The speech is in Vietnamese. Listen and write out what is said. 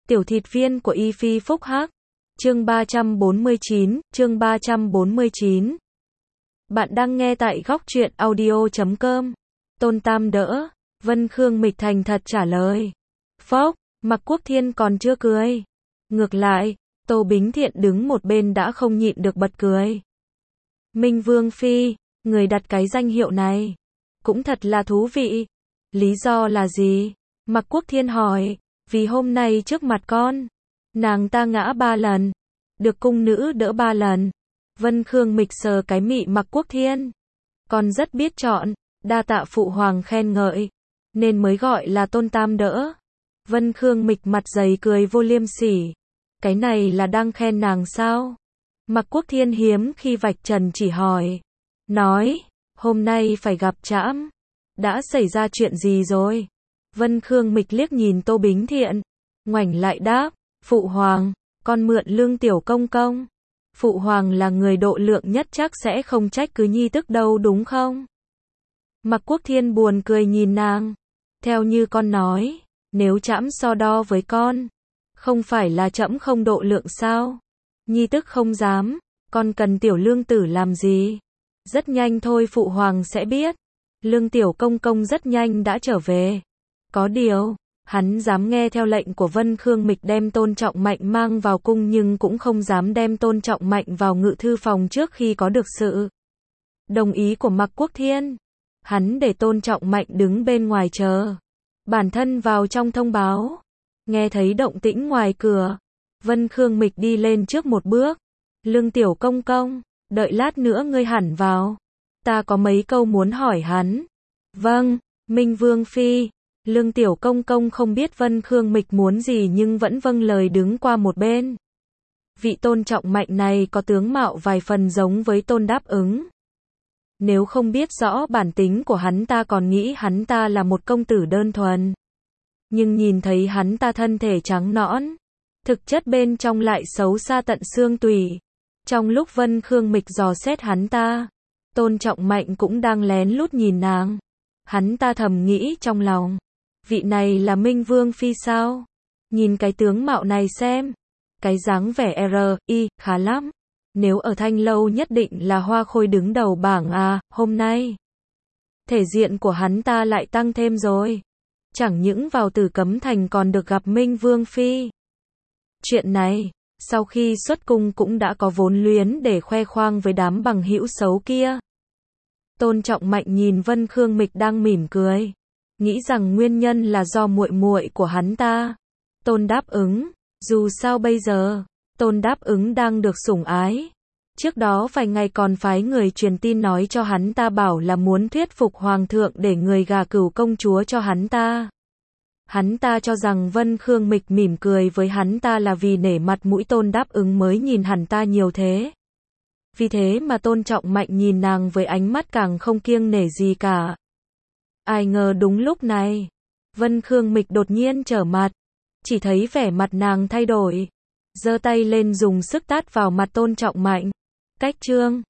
Tiểu thịt viên của Y Phi Phúc Hắc. Chương 349, chương 349. Bạn đang nghe tại góc truyện audio.com. Tôn Tam đỡ, Vân Khương Mịch thành thật trả lời. Phốc, Mạc Quốc Thiên còn chưa cười. Ngược lại, Tô Bính Thiện đứng một bên đã không nhịn được bật cười. Minh Vương Phi, người đặt cái danh hiệu này, cũng thật là thú vị. Lý do là gì? Mạc Quốc Thiên hỏi. Vì hôm nay trước mặt con, nàng ta ngã 3 lần, được cung nữ đỡ 3 lần. Vân Khương Mịch sờ cái mị Mạc Quốc Thiên. Con rất biết chọn, đa tạ phụ hoàng khen ngợi, nên mới gọi là Tôn Tam đỡ. Vân Khương Mịch mặt dày cười vô liêm sỉ. Cái này là đang khen nàng sao? Mạc Quốc Thiên hiếm khi vạch trần chỉ hỏi. Nói, hôm nay phải gặp trẫm. Đã xảy ra chuyện gì rồi? Vân Khương Mịch liếc nhìn Tô Bính Thiện, ngoảnh lại đáp, phụ hoàng, con mượn Lương Tiểu Công Công. Phụ hoàng là người độ lượng nhất chắc sẽ không trách cứ nhi tức đâu đúng không? Mạc Quốc Thiên buồn cười nhìn nàng. Theo như con nói, nếu trẫm so đo với con, không phải là trẫm không độ lượng sao? Nhi tức không dám, con cần Tiểu Lương Tử làm gì? Rất nhanh thôi phụ hoàng sẽ biết. Lương Tiểu Công Công rất nhanh đã trở về. Có điều, hắn dám nghe theo lệnh của Vân Khương Mịch đem Tôn Trọng Mạnh mang vào cung nhưng cũng không dám đem Tôn Trọng Mạnh vào ngự thư phòng trước khi có được sự đồng ý của Mạc Quốc Thiên. Hắn để Tôn Trọng Mạnh đứng bên ngoài chờ. Bản thân vào trong thông báo. Nghe thấy động tĩnh ngoài cửa, Vân Khương Mịch đi lên trước một bước. Lương Tiểu Công Công, đợi lát nữa ngươi hẳn vào. Ta có mấy câu muốn hỏi hắn. Vâng, Minh Vương Phi. Lương Tiểu Công Công không biết Vân Khương Mịch muốn gì nhưng vẫn vâng lời đứng qua một bên. Vị Tôn Trọng Mạnh này có tướng mạo vài phần giống với Tôn Đáp Ứng. Nếu không biết rõ bản tính của hắn ta còn nghĩ hắn ta là một công tử đơn thuần. Nhưng nhìn thấy hắn ta thân thể trắng nõn, thực chất bên trong lại xấu xa tận xương tủy. Trong lúc Vân Khương Mịch dò xét hắn ta, Tôn Trọng Mạnh cũng đang lén lút nhìn nàng. Hắn ta thầm nghĩ trong lòng. Vị này là Minh Vương Phi sao? Nhìn cái tướng mạo này xem. Cái dáng vẻ khá lắm. Nếu ở Thanh Lâu nhất định là hoa khôi đứng đầu bảng à, hôm nay. Thể diện của hắn ta lại tăng thêm rồi. Chẳng những vào Tử Cấm Thành còn được gặp Minh Vương Phi. Chuyện này, sau khi xuất cung cũng đã có vốn liếng để khoe khoang với đám bằng hữu xấu kia. Tôn Trọng Mạnh nhìn Vân Khương Mịch đang mỉm cười. Nghĩ rằng nguyên nhân là do muội muội của hắn ta. Tôn Đáp Ứng. Dù sao bây giờ, Tôn Đáp Ứng đang được sủng ái. Trước đó vài ngày còn phái người truyền tin nói cho hắn ta bảo là muốn thuyết phục hoàng thượng để người gả Cửu công chúa cho hắn ta. Hắn ta cho rằng Vân Khương Mịch mỉm cười với hắn ta là vì nể mặt mũi Tôn Đáp Ứng mới nhìn hắn ta nhiều thế. Vì thế mà Tôn Trọng Mạnh nhìn nàng với ánh mắt càng không kiêng nể gì cả. Ai ngờ đúng lúc này, Vân Khương Mịch đột nhiên trở mặt, chỉ thấy vẻ mặt nàng thay đổi, giơ tay lên dùng sức tát vào mặt Tôn Trọng Mạnh. Cách chương